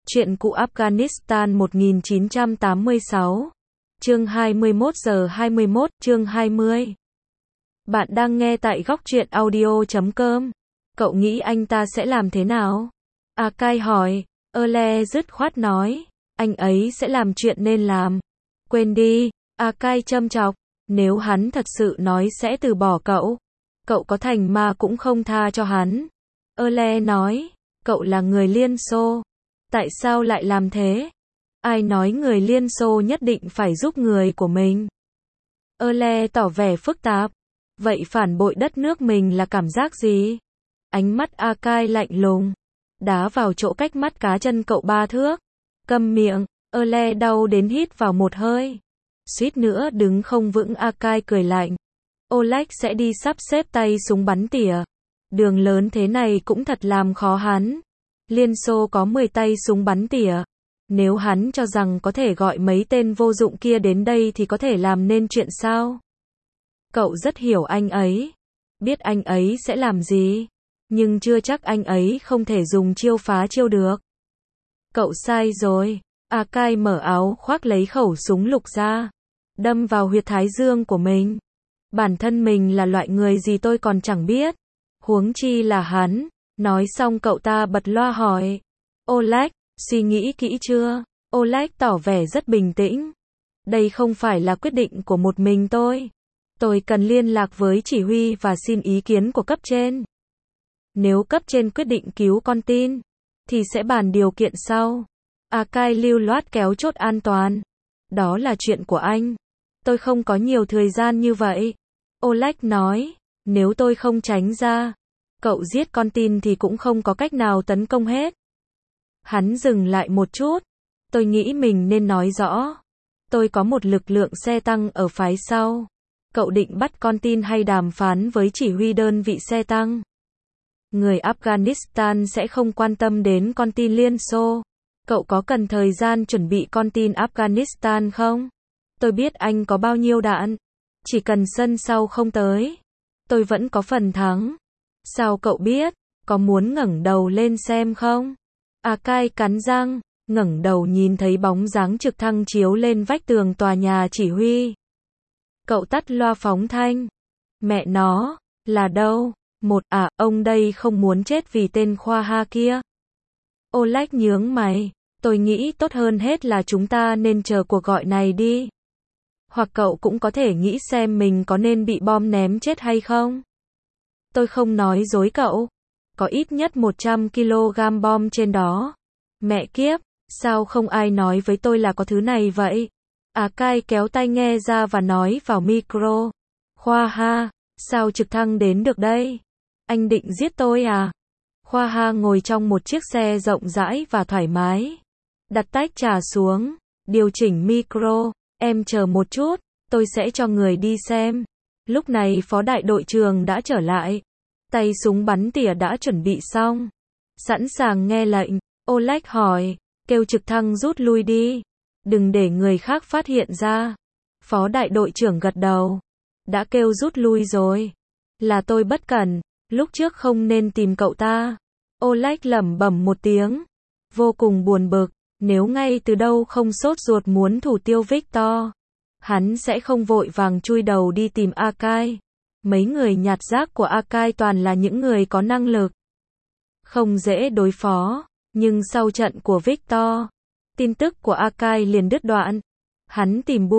Chuyện cũ Afghanistan 1986. Chương 21 giờ 21, chương 20. Bạn đang nghe tại góc truyện audio.com. Cậu nghĩ anh ta sẽ làm thế nào? Akai hỏi. Earle dứt khoát nói. Anh ấy sẽ làm chuyện nên làm. Quên đi, Akai châm chọc. Nếu hắn thật sự nói sẽ từ bỏ cậu, cậu có thành ma cũng không tha cho hắn. Earle nói. Cậu là người Liên Xô. Tại sao lại làm thế? Ai nói người Liên Xô nhất định phải giúp người của mình? Earle tỏ vẻ phức tạp. Vậy phản bội đất nước mình là cảm giác gì? Ánh mắt Akai lạnh lùng. Đá vào chỗ cách mắt cá chân cậu 3 thước. Câm miệng. Earle đau đến hít vào một hơi. Suýt nữa đứng không vững. Akai cười lạnh. Oleg sẽ đi sắp xếp tay súng bắn tỉa. Đường lớn thế này cũng thật làm khó hắn. Liên Xô có 10 tay súng bắn tỉa. Nếu hắn cho rằng có thể gọi mấy tên vô dụng kia đến đây thì có thể làm nên chuyện sao? Cậu rất hiểu anh ấy. Biết anh ấy sẽ làm gì. Nhưng chưa chắc anh ấy không thể dùng chiêu phá chiêu được. Cậu sai rồi. Akai mở áo khoác lấy khẩu súng lục ra. Đâm vào huyệt thái dương của mình. Bản thân mình là loại người gì tôi còn chẳng biết. Huống chi là hắn. Nói xong cậu ta bật loa hỏi. Oleg, suy nghĩ kỹ chưa? Oleg tỏ vẻ rất bình tĩnh. Đây không phải là quyết định của một mình tôi. Tôi cần liên lạc với chỉ huy và xin ý kiến của cấp trên. Nếu cấp trên quyết định cứu con tin, thì sẽ bàn điều kiện sau. Akai lưu loát kéo chốt an toàn. Đó là chuyện của anh. Tôi không có nhiều thời gian như vậy. Oleg nói. Nếu tôi không tránh ra, cậu giết con tin thì cũng không có cách nào tấn công hết. Hắn dừng lại một chút. Tôi nghĩ mình nên nói rõ. Tôi có một lực lượng xe tăng ở phái sau. Cậu định bắt con tin hay đàm phán với chỉ huy đơn vị xe tăng? Người Afghanistan sẽ không quan tâm đến con tin Liên Xô. Cậu có cần thời gian chuẩn bị con tin Afghanistan không? Tôi biết anh có bao nhiêu đạn. Chỉ cần sân sau không tới, tôi vẫn có phần thắng. Sao cậu biết? Có muốn ngẩng đầu lên xem không? Akai cắn răng, ngẩng đầu nhìn thấy bóng dáng trực thăng chiếu lên vách tường tòa nhà chỉ huy. Cậu tắt loa phóng thanh. Mẹ nó, là đâu? Ông đây không muốn chết vì tên Khoa Ha kia. Oleg nhướng mày. Tôi nghĩ tốt hơn hết là chúng ta nên chờ cuộc gọi này đi. Hoặc cậu cũng có thể nghĩ xem mình có nên bị bom ném chết hay không. Tôi không nói dối cậu. Có ít nhất 100 kg bom trên đó. Mẹ kiếp, sao không ai nói với tôi là có thứ này vậy? Akai kéo tai nghe ra và nói vào micro. Khoa Ha, sao trực thăng đến được đây? Anh định giết tôi à? Khoa Ha ngồi trong một chiếc xe rộng rãi và thoải mái. Đặt tách trà xuống, điều chỉnh micro. Em chờ một chút, tôi sẽ cho người đi xem. Lúc này phó đại đội trưởng đã trở lại. Tay súng bắn tỉa đã chuẩn bị xong. Sẵn sàng nghe lệnh. Oleg hỏi. Kêu trực thăng rút lui đi. Đừng để người khác phát hiện ra. Phó đại đội trưởng gật đầu. Đã kêu rút lui rồi. Là tôi bất cẩn. Lúc trước không nên tìm cậu ta. Oleg lẩm bẩm một tiếng. Vô cùng buồn bực. Nếu ngay từ đâu không sốt ruột muốn thủ tiêu Victor, hắn sẽ không vội vàng chui đầu đi tìm Akai. Mấy người nhặt rác của Akai toàn là những người có năng lực. Không dễ đối phó. Nhưng sau trận của Victor, tin tức của Akai liền đứt đoạn. Hắn tìm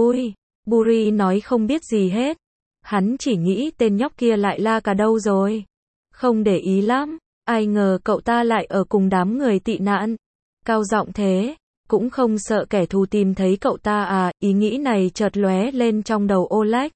Buri nói không biết gì hết. Hắn chỉ nghĩ tên nhóc kia lại la cả đâu rồi. Không để ý lắm. Ai ngờ cậu ta lại ở cùng đám người tị nạn. Cao giọng thế. Cũng không sợ kẻ thù tìm thấy cậu ta à? Ý nghĩ này chợt lóe lên trong đầu Oleg.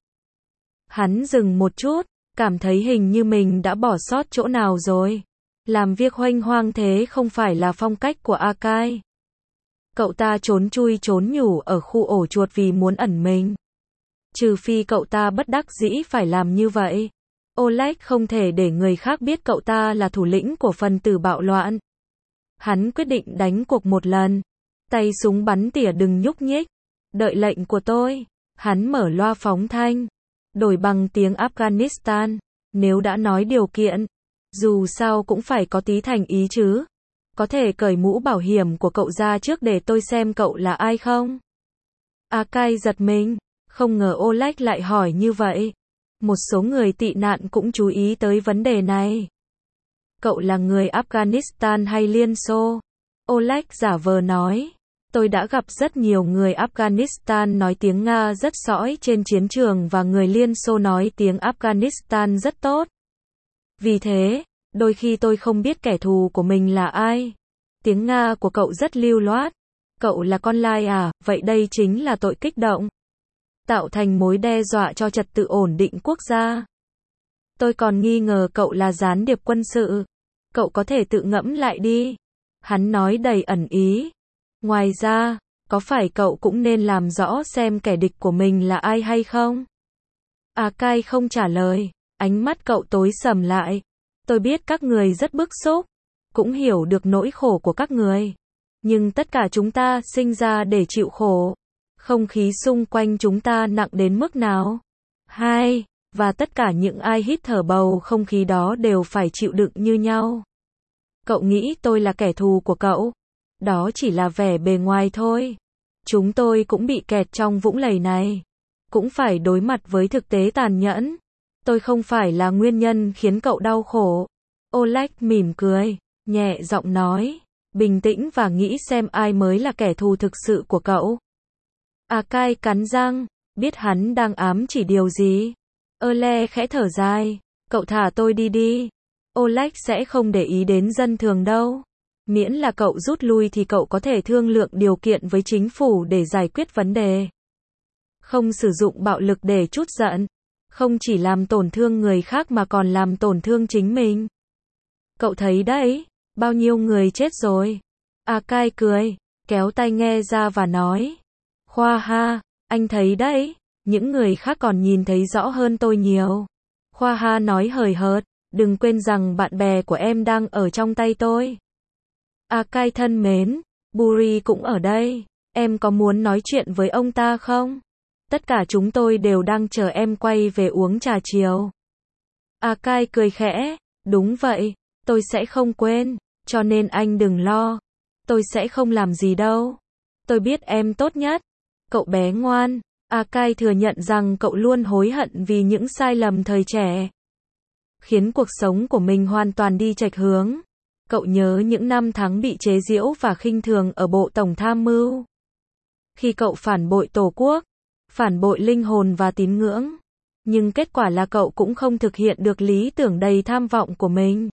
Hắn dừng một chút, cảm thấy hình như mình đã bỏ sót chỗ nào rồi. Làm việc hoanh hoang thế không phải là phong cách của Akai. Cậu ta trốn chui trốn nhủ ở khu ổ chuột vì muốn ẩn mình. Trừ phi cậu ta bất đắc dĩ phải làm như vậy. Oleg không thể để người khác biết cậu ta là thủ lĩnh của phần tử bạo loạn. Hắn quyết định đánh cuộc một lần. Tay súng bắn tỉa đừng nhúc nhích. Đợi lệnh của tôi. Hắn mở loa phóng thanh. Đổi bằng tiếng Afghanistan. Nếu đã nói điều kiện, dù sao cũng phải có tí thành ý chứ. Có thể cởi mũ bảo hiểm của cậu ra trước để tôi xem cậu là ai không? Akai giật mình, không ngờ Oleg lại hỏi như vậy. Một số người tị nạn cũng chú ý tới vấn đề này. Cậu là người Afghanistan hay Liên Xô? Oleg giả vờ nói. Tôi đã gặp rất nhiều người Afghanistan nói tiếng Nga rất sõi trên chiến trường và người Liên Xô nói tiếng Afghanistan rất tốt. Vì thế, đôi khi tôi không biết kẻ thù của mình là ai. Tiếng Nga của cậu rất lưu loát. Cậu là con lai à, vậy đây chính là tội kích động. Tạo thành mối đe dọa cho trật tự ổn định quốc gia. Tôi còn nghi ngờ cậu là gián điệp quân sự. Cậu có thể tự ngẫm lại đi. Hắn nói đầy ẩn ý. Ngoài ra, có phải cậu cũng nên làm rõ xem kẻ địch của mình là ai hay không? Akai không trả lời. Ánh mắt cậu tối sầm lại. Tôi biết các người rất bức xúc. Cũng hiểu được nỗi khổ của các người. Nhưng tất cả chúng ta sinh ra để chịu khổ. Không khí xung quanh chúng ta nặng đến mức nào? Và tất cả những ai hít thở bầu không khí đó đều phải chịu đựng như nhau. Cậu nghĩ tôi là kẻ thù của cậu? Đó chỉ là vẻ bề ngoài thôi. Chúng tôi cũng bị kẹt trong vũng lầy này. Cũng phải đối mặt với thực tế tàn nhẫn. Tôi không phải là nguyên nhân khiến cậu đau khổ. Oleg mỉm cười, nhẹ giọng nói. Bình tĩnh và nghĩ xem ai mới là kẻ thù thực sự của cậu. Akai cắn răng, biết hắn đang ám chỉ điều gì. Oleg khẽ thở dài. Cậu thả tôi đi. Oleg sẽ không để ý đến dân thường đâu. Miễn là cậu rút lui thì cậu có thể thương lượng điều kiện với chính phủ để giải quyết vấn đề. Không sử dụng bạo lực để trút giận. Không chỉ làm tổn thương người khác mà còn làm tổn thương chính mình. Cậu thấy đấy, bao nhiêu người chết rồi. Akai cười, kéo tai nghe ra và nói. Khoa ha, anh thấy đấy, những người khác còn nhìn thấy rõ hơn tôi nhiều. Khoa ha nói hời hợt, đừng quên rằng bạn bè của em đang ở trong tay tôi. Akai thân mến, Buri cũng ở đây, em có muốn nói chuyện với ông ta không? Tất cả chúng tôi đều đang chờ em quay về uống trà chiều. Akai cười khẽ, đúng vậy, tôi sẽ không quên, cho nên anh đừng lo. Tôi sẽ không làm gì đâu. Tôi biết em tốt nhất. Cậu bé ngoan. Akai thừa nhận rằng cậu luôn hối hận vì những sai lầm thời trẻ. Khiến cuộc sống của mình hoàn toàn đi chệch hướng. Cậu nhớ những năm tháng bị chế giễu và khinh thường ở Bộ Tổng Tham mưu. Khi cậu phản bội Tổ quốc, phản bội linh hồn và tín ngưỡng. Nhưng kết quả là cậu cũng không thực hiện được lý tưởng đầy tham vọng của mình.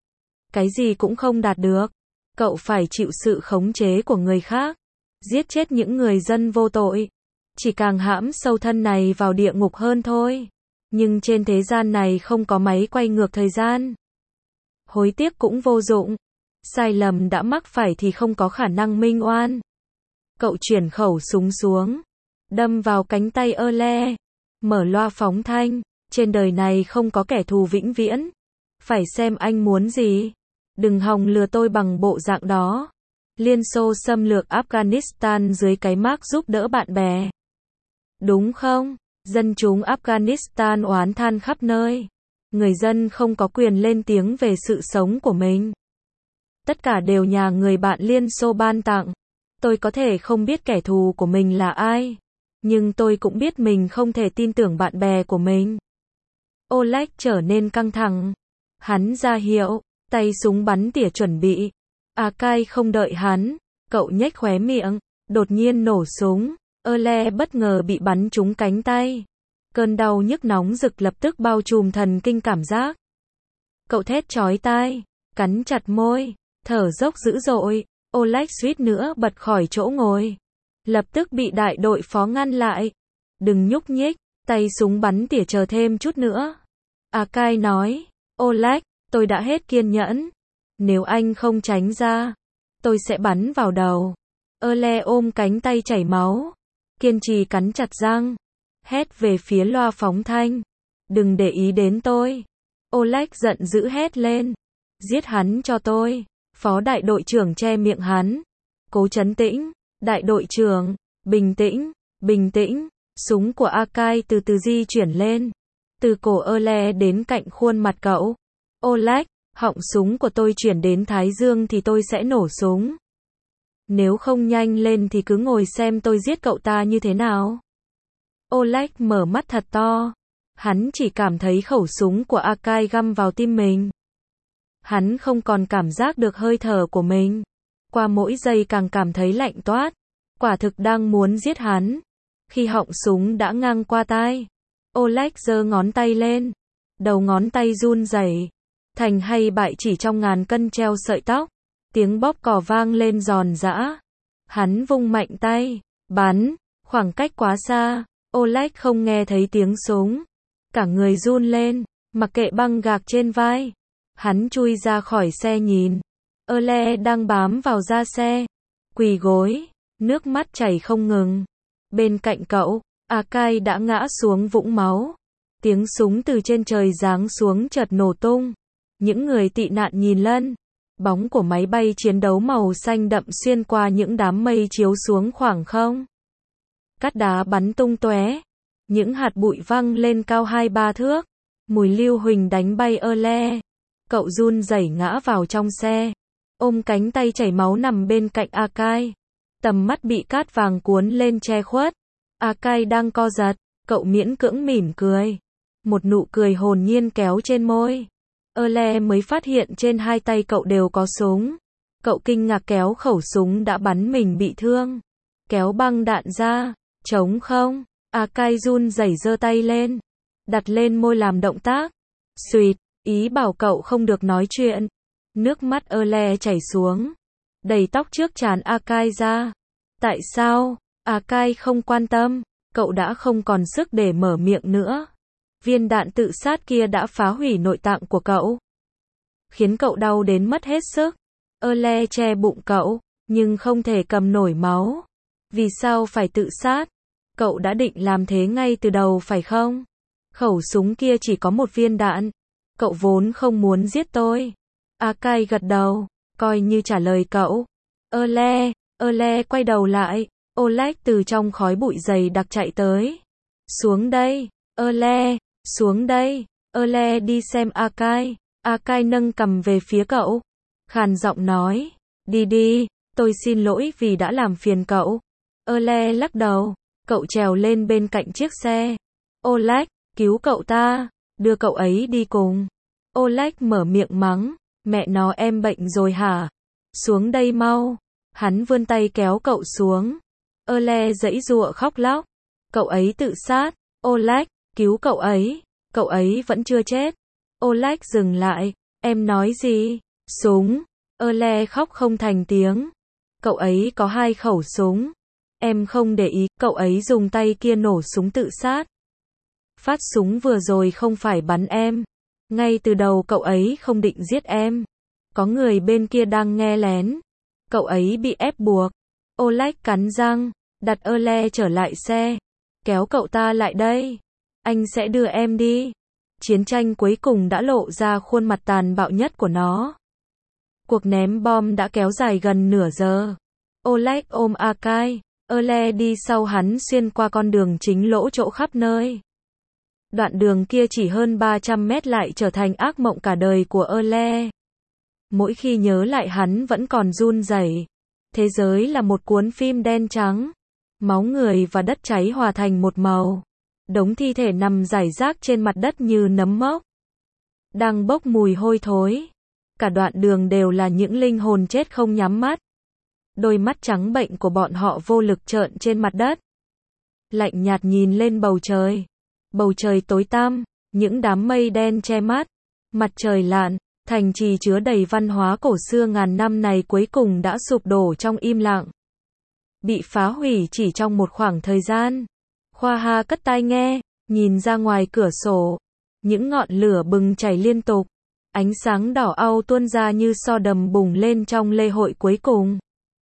Cái gì cũng không đạt được. Cậu phải chịu sự khống chế của người khác. Giết chết những người dân vô tội. Chỉ càng hãm sâu thân này vào địa ngục hơn thôi. Nhưng trên thế gian này không có máy quay ngược thời gian. Hối tiếc cũng vô dụng. Sai lầm đã mắc phải thì không có khả năng minh oan. Cậu chuyển khẩu súng xuống. Đâm vào cánh tay Ole. Mở loa phóng thanh. Trên đời này không có kẻ thù vĩnh viễn. Phải xem anh muốn gì. Đừng hòng lừa tôi bằng bộ dạng đó. Liên Xô xâm lược Afghanistan dưới cái mác giúp đỡ bạn bè. Đúng không? Dân chúng Afghanistan oán than khắp nơi. Người dân không có quyền lên tiếng về sự sống của mình. Tất cả đều nhà người bạn Liên Xô ban tặng. Tôi có thể không biết kẻ thù của mình là ai. Nhưng tôi cũng biết mình không thể tin tưởng bạn bè của mình. Oleg trở nên căng thẳng. Hắn ra hiệu, tay súng bắn tỉa chuẩn bị. Akai không đợi hắn. Cậu nhếch khóe miệng. Đột nhiên nổ súng. Ole bất ngờ bị bắn trúng cánh tay. Cơn đau nhức nóng rực lập tức bao trùm thần kinh cảm giác. Cậu thét chói tai, cắn chặt môi, thở dốc dữ dội. Oleg suýt nữa bật khỏi chỗ ngồi. Lập tức bị đại đội phó ngăn lại. Đừng nhúc nhích, tay súng bắn tỉa chờ thêm chút nữa. Akai nói, Oleg, tôi đã hết kiên nhẫn. Nếu anh không tránh ra, tôi sẽ bắn vào đầu. Ole ôm cánh tay chảy máu. Kiên trì cắn chặt răng. Hét về phía loa phóng thanh. Đừng để ý đến tôi. Oleg giận dữ hét lên. Giết hắn cho tôi. Phó đại đội trưởng che miệng hắn. Cố trấn tĩnh. Đại đội trưởng. Bình tĩnh. Bình tĩnh. Súng của Akai từ từ di chuyển lên. Từ cổ Ole đến cạnh khuôn mặt cậu. Oleg, Họng súng của tôi chuyển đến thái dương thì tôi sẽ nổ súng. Nếu không nhanh lên thì cứ ngồi xem tôi giết cậu ta như thế nào. Oleg mở mắt thật to. Hắn chỉ cảm thấy khẩu súng của Akai găm vào tim mình. Hắn không còn cảm giác được hơi thở của mình. Qua mỗi giây càng cảm thấy lạnh toát. Quả thực đang muốn giết hắn. Khi họng súng đã ngang qua tai, Oleg giơ ngón tay lên. Đầu ngón tay run rẩy. Thành hay bại chỉ trong ngàn cân treo sợi tóc. Tiếng bóp cò vang lên giòn giã. Hắn vung mạnh tay. Bắn. Khoảng cách quá xa. Oleg không nghe thấy tiếng súng. Cả người run lên. Mặc kệ băng gạc trên vai. Hắn chui ra khỏi xe nhìn. Oleg đang bám vào da xe. Quỳ gối. Nước mắt chảy không ngừng. Bên cạnh cậu, Akai đã ngã xuống vũng máu. Tiếng súng từ trên trời giáng xuống chợt nổ tung. Những người tị nạn nhìn lên. Bóng của máy bay chiến đấu màu xanh đậm xuyên qua những đám mây chiếu xuống khoảng không. Cát đá bắn tung tóe. Những hạt bụi văng lên cao 2-3 thước. Mùi lưu huỳnh đánh bay Oleg. Cậu run rẩy ngã vào trong xe. Ôm cánh tay chảy máu nằm bên cạnh Akai. Tầm mắt bị cát vàng cuốn lên che khuất. Akai đang co giật. Cậu miễn cưỡng mỉm cười. Một nụ cười hồn nhiên kéo trên môi. Oleg mới phát hiện trên hai tay cậu đều có súng. Cậu kinh ngạc kéo khẩu súng đã bắn mình bị thương. Kéo băng đạn ra. Trống không. Akai run rẩy giơ tay lên. Đặt lên môi làm động tác. Xuịt. Ý bảo cậu không được nói chuyện. Nước mắt Oleg chảy xuống. Đầy tóc trước trán Akai ra. Tại sao? Akai không quan tâm. Cậu đã không còn sức để mở miệng nữa. Viên đạn tự sát kia đã phá hủy nội tạng của cậu. Khiến cậu đau đến mất hết sức. Oleg che bụng cậu. Nhưng không thể cầm nổi máu. Vì sao phải tự sát? Cậu đã định làm thế ngay từ đầu phải không? Khẩu súng kia chỉ có một viên đạn. Cậu vốn không muốn giết tôi. Akai gật đầu. Coi như trả lời cậu. Oleg quay đầu lại. Oleg từ trong khói bụi dày đặc chạy tới. Xuống đây. Oleg. Xuống đây. Oleg đi xem Akai. Akai nâng cằm về phía cậu. Khàn giọng nói. Đi đi. Tôi xin lỗi vì đã làm phiền cậu. Oleg lắc đầu. Cậu trèo lên bên cạnh chiếc xe. Oleg, cứu cậu ta. Đưa cậu ấy đi cùng. Oleg mở miệng mắng. Mẹ nó em bệnh rồi hả? Xuống đây mau. Hắn vươn tay kéo cậu xuống. Oleg giãy giụa khóc lóc. Cậu ấy tự sát. Oleg, cứu cậu ấy. Cậu ấy vẫn chưa chết. Oleg dừng lại. Em nói gì? Súng. Oleg khóc không thành tiếng. Cậu ấy có 2 khẩu súng. Em không để ý, cậu ấy dùng tay kia nổ súng tự sát. Phát súng vừa rồi không phải bắn em. Ngay từ đầu cậu ấy không định giết em. Có người bên kia đang nghe lén. Cậu ấy bị ép buộc. Oleg cắn răng, đặt Oleg trở lại xe. Kéo cậu ta lại đây. Anh sẽ đưa em đi. Chiến tranh cuối cùng đã lộ ra khuôn mặt tàn bạo nhất của nó. Cuộc ném bom đã kéo dài gần nửa giờ. Oleg ôm Akai. Oleg đi sau hắn xuyên qua con đường chính lỗ chỗ khắp nơi. Đoạn đường kia chỉ hơn 300 mét lại trở thành ác mộng cả đời của Oleg. Mỗi khi nhớ lại hắn vẫn còn run rẩy. Thế giới là một cuốn phim đen trắng. Máu người và đất cháy hòa thành một màu. Đống thi thể nằm rải rác trên mặt đất như nấm mốc. Đang bốc mùi hôi thối. Cả đoạn đường đều là những linh hồn chết không nhắm mắt. Đôi mắt trắng bệnh của bọn họ vô lực trợn trên mặt đất. Lạnh nhạt nhìn lên bầu trời. Bầu trời tối tăm, những đám mây đen che mắt. Mặt trời lặn, thành trì chứa đầy văn hóa cổ xưa ngàn năm này cuối cùng đã sụp đổ trong im lặng. Bị phá hủy chỉ trong một khoảng thời gian. Khoa Ha cất tai nghe, nhìn ra ngoài cửa sổ. Những ngọn lửa bừng chảy liên tục. Ánh sáng đỏ au tuôn ra như so đầm bùng lên trong lễ hội cuối cùng.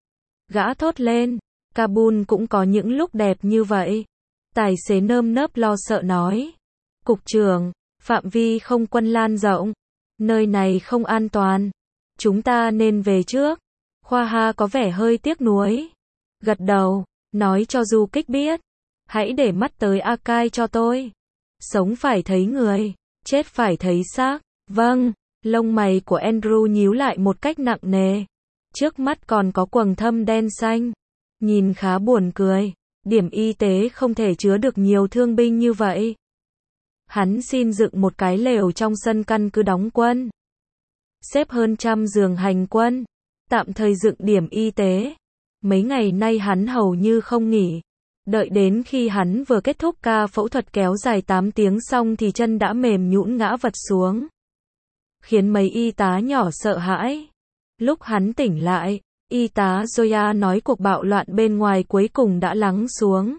Gã thốt lên, Kabul cũng có những lúc đẹp như vậy. Tài xế nơm nớp lo sợ nói. Cục trưởng, phạm vi không quân lan rộng. Nơi này không an toàn. Chúng ta nên về trước. Khoa Ha có vẻ hơi tiếc nuối. Gật đầu, nói cho du kích biết. Hãy để mắt tới Akai cho tôi. Sống phải thấy người, chết phải thấy xác. Vâng, Lông mày của Andrew nhíu lại một cách nặng nề. Trước mắt còn có quầng thâm đen xanh. Nhìn khá buồn cười. Điểm y tế không thể chứa được nhiều thương binh như vậy. Hắn xin dựng một cái lều trong sân căn cứ đóng quân. Xếp hơn 100 giường hành quân. Tạm thời dựng điểm y tế. Mấy ngày nay hắn hầu như không nghỉ. Đợi đến khi hắn vừa kết thúc ca phẫu thuật kéo dài 8 tiếng xong thì chân đã mềm nhũn ngã vật xuống. Khiến mấy y tá nhỏ sợ hãi. Lúc hắn tỉnh lại, y tá Zoya nói cuộc bạo loạn bên ngoài cuối cùng đã lắng xuống.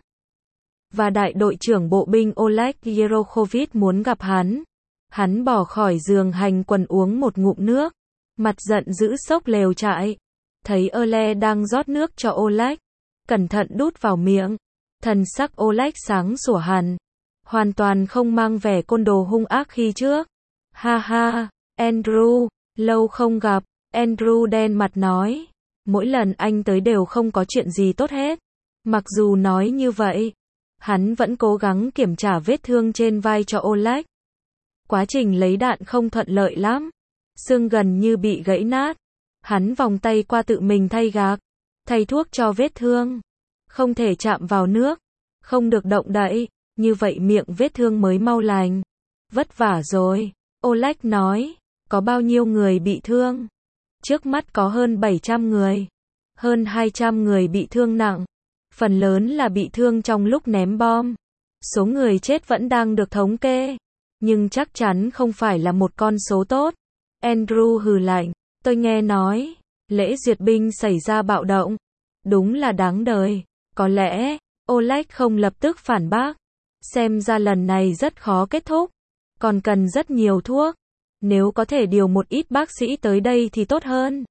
Và đại đội trưởng bộ binh Oleg Yerokhovich muốn gặp hắn. Hắn bỏ khỏi giường hành quân uống một ngụm nước. Mặt giận dữ xốc lều trại. Thấy Oleg đang rót nước cho Oleg. Cẩn thận đút vào miệng. Thần sắc Oleg sáng sủa hẳn. Hoàn toàn không mang vẻ côn đồ hung ác khi trước. Ha ha, Andrew, lâu không gặp. Andrew đen mặt nói. Mỗi lần anh tới đều không có chuyện gì tốt hết. Mặc dù nói như vậy, hắn vẫn cố gắng kiểm tra vết thương trên vai cho Oleg. Quá trình lấy đạn không thuận lợi lắm. Xương gần như bị gãy nát. Hắn vòng tay qua tự mình thay gạc. Thay thuốc cho vết thương. Không thể chạm vào nước. Không được động đậy. Như vậy miệng vết thương mới mau lành. Vất vả rồi. Oleg nói. Có bao nhiêu người bị thương? Trước mắt có hơn 700 người. Hơn 200 người bị thương nặng. Phần lớn là bị thương trong lúc ném bom. Số người chết vẫn đang được thống kê. Nhưng chắc chắn không phải là một con số tốt. Andrew hừ lạnh. Tôi nghe nói, lễ duyệt binh xảy ra bạo động. Đúng là đáng đời. Có lẽ, Oleg không lập tức phản bác. Xem ra lần này rất khó kết thúc. Còn cần rất nhiều thuốc. Nếu có thể điều một ít bác sĩ tới đây thì tốt hơn.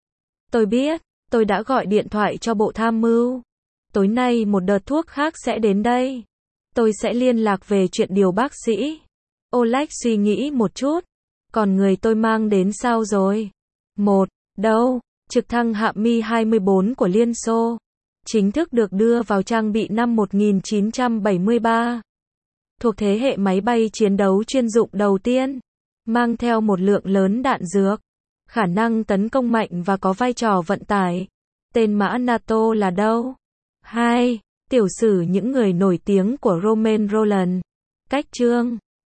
Tôi biết, tôi đã gọi điện thoại cho bộ tham mưu. Tối nay một đợt thuốc khác sẽ đến đây. Tôi sẽ liên lạc về chuyện điều bác sĩ. Oleg suy nghĩ một chút. Còn người tôi mang đến sao rồi? Đâu? Trực thăng hạm Mi-24 của Liên Xô. Chính thức được đưa vào trang bị năm 1973. Thuộc thế hệ máy bay chiến đấu chuyên dụng đầu tiên. Mang theo một lượng lớn đạn dược. Khả năng tấn công mạnh và có vai trò vận tải. Tên mã NATO là đâu? 2. Tiểu sử những người nổi tiếng của Romain Rolland. Cách chương